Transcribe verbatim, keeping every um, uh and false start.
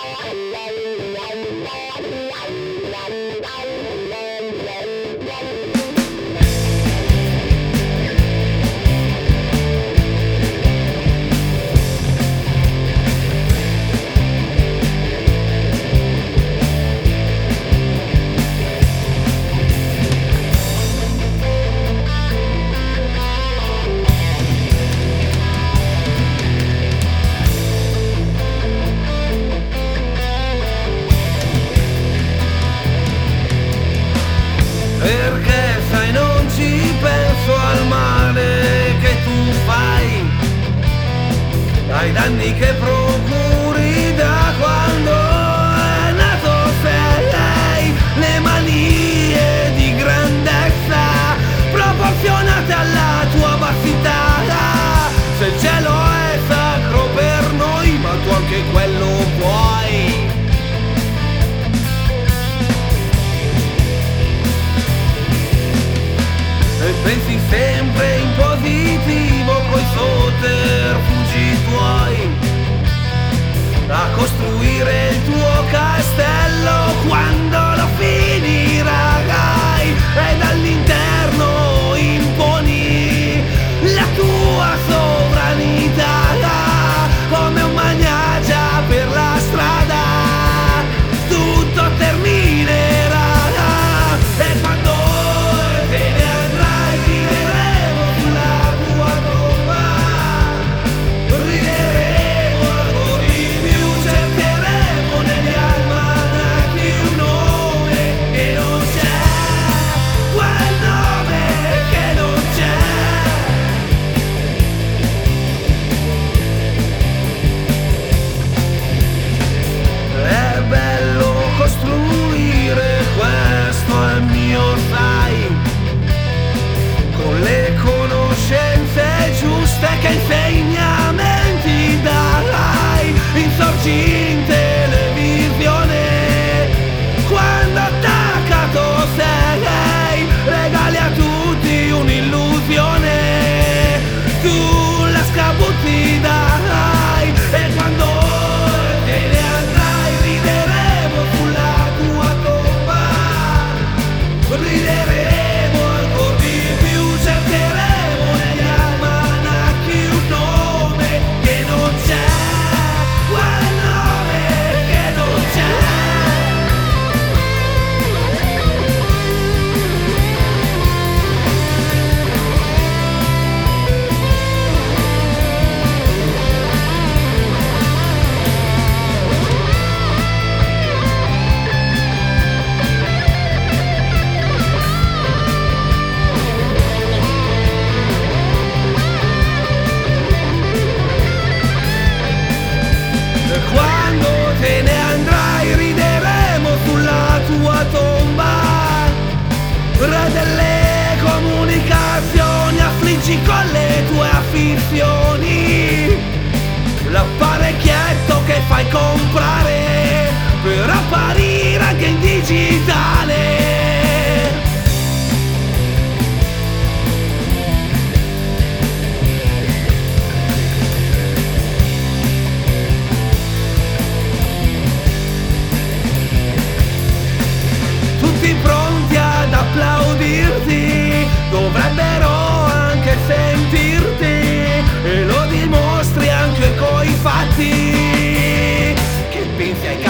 Perché sai non ci penso al male che tu fai, ai danni che procuri da quando è nato sei, le manie di grandezza proporzionate alla tua vastità. Se il cielo è sacro per noi, ma tu anche quello vuoi. E pensi sempre in positivo coi sotterfugi tuoi, a costruire il tuo castello quando lo finirai, e dall'interno imponi la tua sovranità come un magnagia per la strada. Tutto terminerà e quando te ne andrai rideremo sulla tua tomba, rideremo ancora di più, cercheremo negli almanacchi un nome che non c'è, quel nome che non c'è. È bello costruire, questo è mio, sai, con le conoscenze giuste che insegnamenti darai, insorgi in televisione quando attaccato sei, regali a tutti un'illusione, tu la scapuzzi dai, e quando te ne andrai rideremo sulla tua tomba, rideremo ancora di più, cercheremo negli almanacchi un nome che non c'è, quel nome che non c'è. Quando te ne andrai rideremo sulla tua tomba, re delle comunicazioni, affliggi con le tue affissioni l'apparecchietto che fai comprare per apparire anche in digitale. Tutti pronti ad applaudirti, dovrebbero anche sentirti, e lo dimostri anche coi fatti, che pensi ai